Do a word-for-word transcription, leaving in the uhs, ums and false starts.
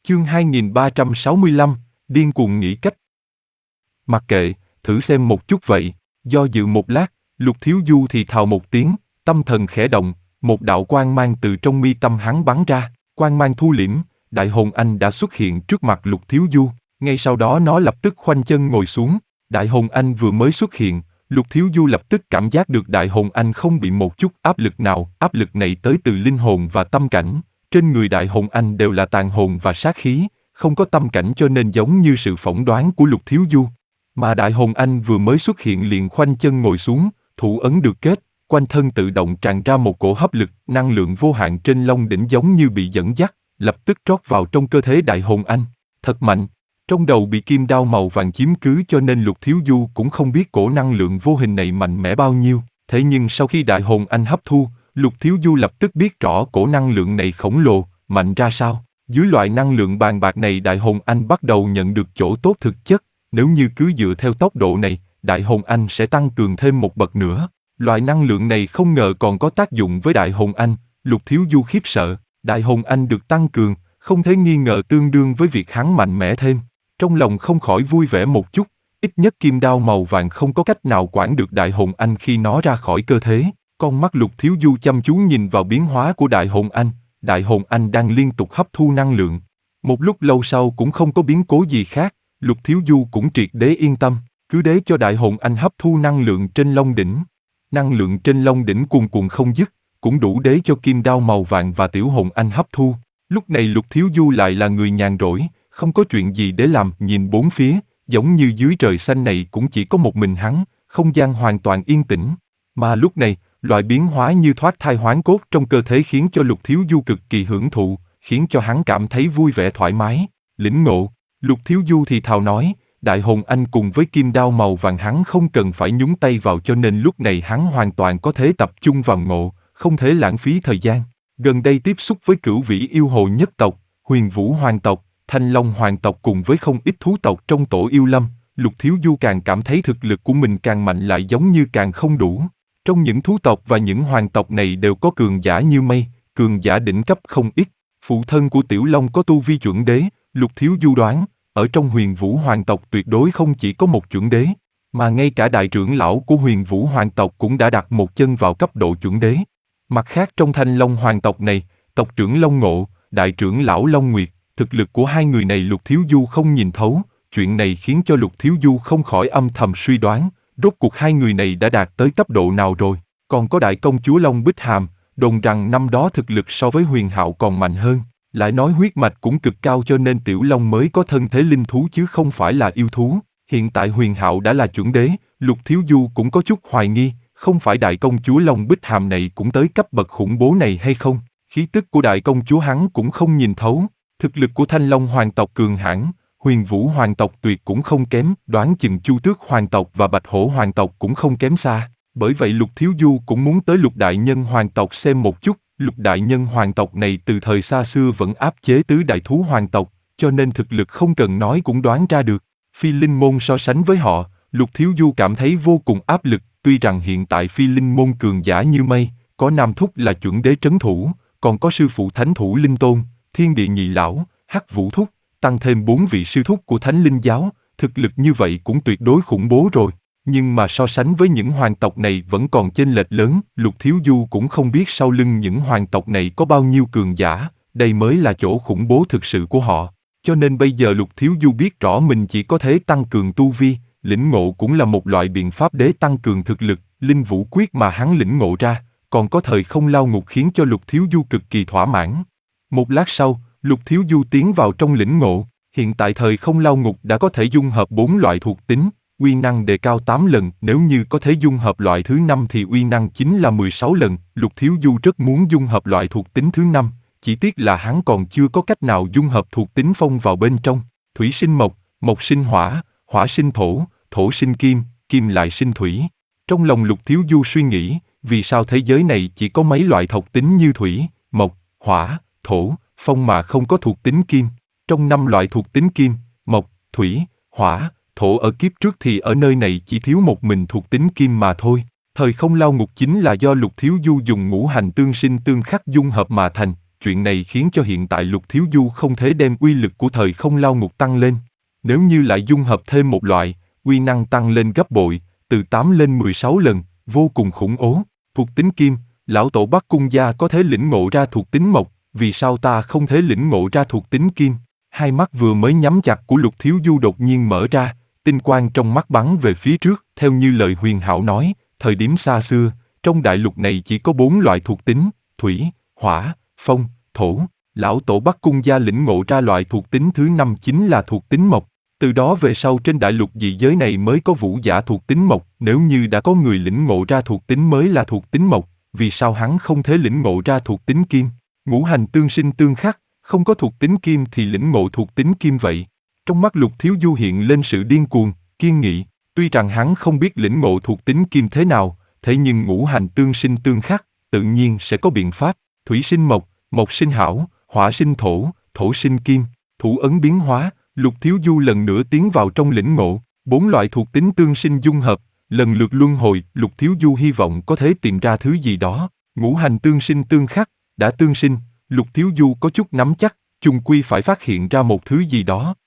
Chương hai nghìn ba trăm sáu mươi lăm, điên cuồng nghĩ cách. Mặc kệ, thử xem một chút vậy. Do dự một lát, Lục Thiếu Du thì thào một tiếng, tâm thần khẽ động, một đạo quang mang từ trong mi tâm hắn bắn ra, quang mang thu liễm, Đại Hồn Anh đã xuất hiện trước mặt Lục Thiếu Du, ngay sau đó nó lập tức khoanh chân ngồi xuống. Đại Hồn Anh vừa mới xuất hiện, Lục Thiếu Du lập tức cảm giác được Đại Hồn Anh không bị một chút áp lực nào, áp lực này tới từ linh hồn và tâm cảnh. Trên người Đại Hồn Anh đều là tàn hồn và sát khí, không có tâm cảnh cho nên giống như sự phỏng đoán của Lục Thiếu Du. Mà Đại Hồn Anh vừa mới xuất hiện liền khoanh chân ngồi xuống, thủ ấn được kết, quanh thân tự động tràn ra một cổ hấp lực, năng lượng vô hạn trên long đỉnh giống như bị dẫn dắt, lập tức trót vào trong cơ thể Đại Hồn Anh. Thật mạnh, trong đầu bị kim đao màu vàng chiếm cứ cho nên Lục Thiếu Du cũng không biết cổ năng lượng vô hình này mạnh mẽ bao nhiêu. Thế nhưng sau khi Đại Hồn Anh hấp thu, Lục Thiếu Du lập tức biết rõ cổ năng lượng này khổng lồ, mạnh ra sao. Dưới loại năng lượng bàn bạc này Đại Hồn Anh bắt đầu nhận được chỗ tốt thực chất. Nếu như cứ dựa theo tốc độ này, Đại Hồn Anh sẽ tăng cường thêm một bậc nữa. Loại năng lượng này không ngờ còn có tác dụng với Đại Hồn Anh. Lục Thiếu Du khiếp sợ, Đại Hồn Anh được tăng cường, không thể nghi ngờ tương đương với việc hắn mạnh mẽ thêm. Trong lòng không khỏi vui vẻ một chút, ít nhất kim đao màu vàng không có cách nào quản được Đại Hồn Anh khi nó ra khỏi cơ thể. Con mắt Lục Thiếu Du chăm chú nhìn vào biến hóa của Đại Hồn Anh, Đại Hồn Anh đang liên tục hấp thu năng lượng. Một lúc lâu sau cũng không có biến cố gì khác, Lục Thiếu Du cũng triệt để yên tâm, cứ để cho Đại Hồn Anh hấp thu năng lượng trên long đỉnh. Năng lượng trên long đỉnh cuồn cuộn không dứt, cũng đủ để cho kim đao màu vàng và Tiểu Hồn Anh hấp thu. Lúc này Lục Thiếu Du lại là người nhàn rỗi, không có chuyện gì để làm, nhìn bốn phía, giống như dưới trời xanh này cũng chỉ có một mình hắn, không gian hoàn toàn yên tĩnh. Mà lúc này, loại biến hóa như thoát thai hoán cốt trong cơ thể khiến cho Lục Thiếu Du cực kỳ hưởng thụ, khiến cho hắn cảm thấy vui vẻ thoải mái. Lĩnh ngộ, Lục Thiếu Du thì thào nói, Đại Hồn Anh cùng với kim đao màu vàng hắn không cần phải nhúng tay vào cho nên lúc này hắn hoàn toàn có thể tập trung vào ngộ, không thể lãng phí thời gian. Gần đây tiếp xúc với cửu vĩ yêu hồ nhất tộc, Huyền Vũ hoàng tộc, Thanh Long hoàng tộc cùng với không ít thú tộc trong tổ yêu lâm, Lục Thiếu Du càng cảm thấy thực lực của mình càng mạnh lại giống như càng không đủ. Trong những thú tộc và những hoàng tộc này đều có cường giả như mây, cường giả đỉnh cấp không ít. Phụ thân của Tiểu Long có tu vi chuẩn đế, Lục Thiếu Du đoán, ở trong Huyền Vũ hoàng tộc tuyệt đối không chỉ có một chuẩn đế, mà ngay cả đại trưởng lão của Huyền Vũ hoàng tộc cũng đã đặt một chân vào cấp độ chuẩn đế. Mặt khác trong Thanh Long hoàng tộc này, tộc trưởng Long Ngộ, đại trưởng lão Long Nguyệt, thực lực của hai người này Lục Thiếu Du không nhìn thấu, chuyện này khiến cho Lục Thiếu Du không khỏi âm thầm suy đoán, rốt cuộc hai người này đã đạt tới cấp độ nào rồi. Còn có đại công chúa Long Bích Hàm, đồn rằng năm đó thực lực so với Huyền Hạo còn mạnh hơn, lại nói huyết mạch cũng cực cao cho nên Tiểu Long mới có thân thế linh thú chứ không phải là yêu thú. Hiện tại Huyền Hạo đã là chuẩn đế, Lục Thiếu Du cũng có chút hoài nghi, không phải đại công chúa Long Bích Hàm này cũng tới cấp bậc khủng bố này hay không? Khí tức của đại công chúa hắn cũng không nhìn thấu. Thực lực của Thanh Long hoàng tộc cường hãn, Huyền Vũ hoàng tộc tuyệt cũng không kém, đoán chừng Chu Tước hoàng tộc và Bạch Hổ hoàng tộc cũng không kém xa. Bởi vậy Lục Thiếu Du cũng muốn tới Lục Đại Nhân hoàng tộc xem một chút. Lục Đại Nhân hoàng tộc này từ thời xa xưa vẫn áp chế tứ đại thú hoàng tộc, cho nên thực lực không cần nói cũng đoán ra được. Phi Linh môn so sánh với họ, Lục Thiếu Du cảm thấy vô cùng áp lực, tuy rằng hiện tại Phi Linh môn cường giả như mây, có Nam Thúc là chuẩn đế trấn thủ, còn có sư phụ Thánh Thủ Linh Tôn, Thiên Địa Nhị Lão, Hắc Vũ Thúc, tăng thêm bốn vị sư thúc của Thánh Linh Giáo, thực lực như vậy cũng tuyệt đối khủng bố rồi. Nhưng mà so sánh với những hoàng tộc này vẫn còn chênh lệch lớn, Lục Thiếu Du cũng không biết sau lưng những hoàng tộc này có bao nhiêu cường giả, đây mới là chỗ khủng bố thực sự của họ. Cho nên bây giờ Lục Thiếu Du biết rõ mình chỉ có thể tăng cường tu vi, lĩnh ngộ cũng là một loại biện pháp để tăng cường thực lực, linh vũ quyết mà hắn lĩnh ngộ ra, còn có thời không lao ngục khiến cho Lục Thiếu Du cực kỳ thỏa mãn. Một lát sau, Lục Thiếu Du tiến vào trong lĩnh ngộ, hiện tại thời không lao ngục đã có thể dung hợp bốn loại thuộc tính, uy năng đề cao tám lần, nếu như có thể dung hợp loại thứ năm thì uy năng chính là mười sáu lần. Lục Thiếu Du rất muốn dung hợp loại thuộc tính thứ năm, chỉ tiếc là hắn còn chưa có cách nào dung hợp thuộc tính phong vào bên trong. Thủy sinh mộc, mộc sinh hỏa, hỏa sinh thổ, thổ sinh kim, kim lại sinh thủy. Trong lòng Lục Thiếu Du suy nghĩ, vì sao thế giới này chỉ có mấy loại thuộc tính như thủy, mộc, hỏa, thổ, phong mà không có thuộc tính kim. Trong năm loại thuộc tính kim, mộc, thủy, hỏa, thổ ở kiếp trước thì ở nơi này chỉ thiếu một mình thuộc tính kim mà thôi. Thời không lao ngục chính là do Lục Thiếu Du dùng ngũ hành tương sinh tương khắc dung hợp mà thành, chuyện này khiến cho hiện tại Lục Thiếu Du không thể đem uy lực của thời không lao ngục tăng lên. Nếu như lại dung hợp thêm một loại, uy năng tăng lên gấp bội, từ tám lên mười sáu lần, vô cùng khủng bố. Thuộc tính kim, lão tổ Bắc Cung gia có thể lĩnh ngộ ra thuộc tính mộc, vì sao ta không thể lĩnh ngộ ra thuộc tính kim? Hai mắt vừa mới nhắm chặt của Lục Thiếu Du đột nhiên mở ra, tinh quang trong mắt bắn về phía trước, theo như lời Huyền Hạo nói, thời điểm xa xưa, trong đại lục này chỉ có bốn loại thuộc tính, thủy, hỏa, phong, thổ. Lão tổ Bắc Cung gia lĩnh ngộ ra loại thuộc tính thứ năm chính là thuộc tính mộc. Từ đó về sau trên đại lục dị giới này mới có vũ giả thuộc tính mộc. Nếu như đã có người lĩnh ngộ ra thuộc tính mới là thuộc tính mộc, vì sao hắn không thể lĩnh ngộ ra thuộc tính kim? Ngũ hành tương sinh tương khắc, không có thuộc tính kim thì lĩnh ngộ thuộc tính kim vậy. Trong mắt Lục Thiếu Du hiện lên sự điên cuồng, kiên nghị. Tuy rằng hắn không biết lĩnh ngộ thuộc tính kim thế nào, thế nhưng ngũ hành tương sinh tương khắc, tự nhiên sẽ có biện pháp. Thủy sinh mộc, mộc sinh hảo, hỏa sinh thổ, thổ sinh kim. Thủ ấn biến hóa, Lục Thiếu Du lần nữa tiến vào trong lĩnh ngộ. Bốn loại thuộc tính tương sinh dung hợp, lần lượt luân hồi. Lục Thiếu Du hy vọng có thể tìm ra thứ gì đó. Ngũ hành tương sinh tương khắc, đã tương sinh, Lục Thiếu Du có chút nắm chắc, chung quy phải phát hiện ra một thứ gì đó.